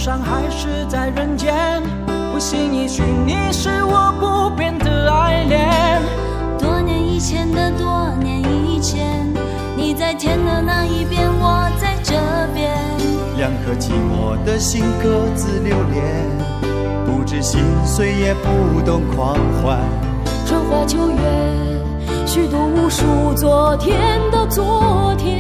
上还是在人间，不信一许你是我不变的爱恋。 多年以前的多年以前，你在天的那一边，我在这边。 两颗寂寞的心各自流连，不知心碎也不懂狂欢。 春花秋月，虚度无数昨天的昨天。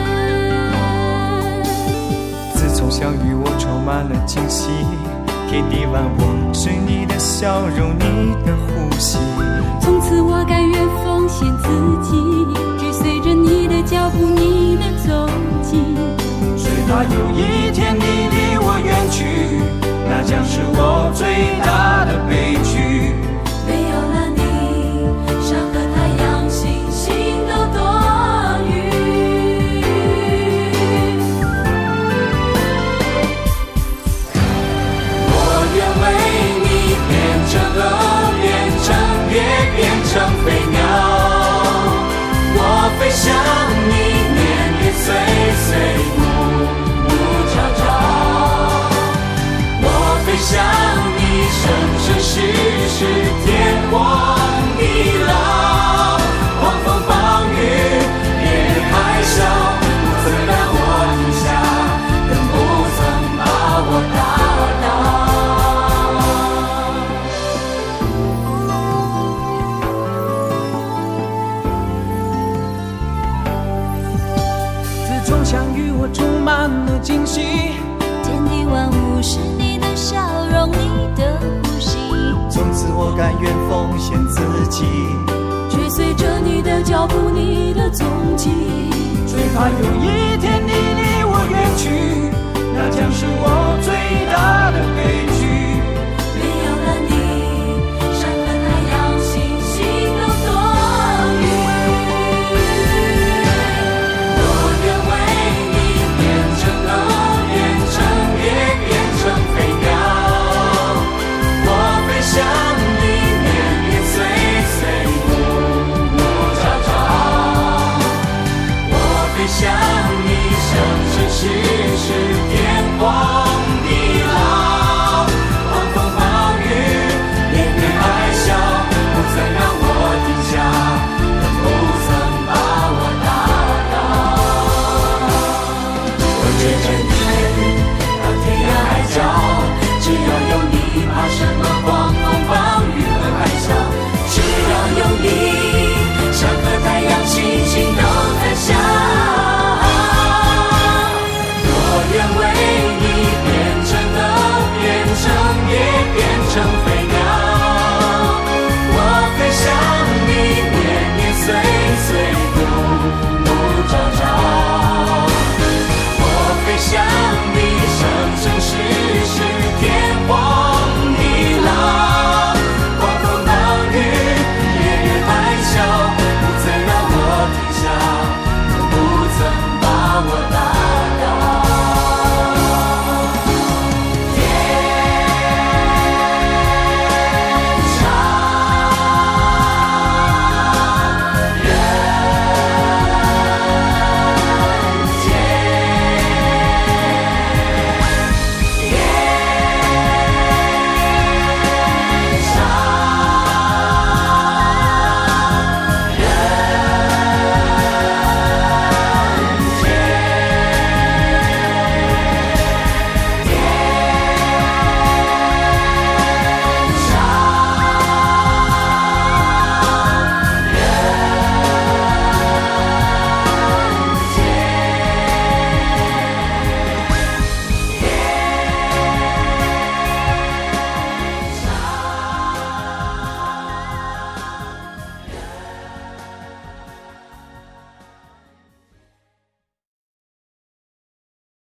自从相遇我充满了惊喜，天地万物是你的笑容，你的呼吸。 从此我甘愿奉献自己，追随着你的脚步，你的踪迹。 最怕有一天你离我远去，那将是我最大的悲剧。 没有了你，山河太阳星星都多余。 我愿为你变成鹅，变成月，变成飞鸟。我飞向你，年年岁岁，暮暮朝朝。我飞向你，生生世世，天荒地老。狂风暴雨，烈日海啸，不曾让我停下，更不曾把我打倒。自从相遇，我充满了惊喜。 天地万物是你的笑容，你的呼吸。 从此我甘愿奉献自己， 追随着你的脚步，你的踪迹。 最怕有一天你离我远去，那将是我最大的悲剧。 没有了你，山河太阳星星都多余。 我愿为你变成鹅，变成月，变成飞鸟。我飞向你，年年岁岁，暮暮朝朝。我飞向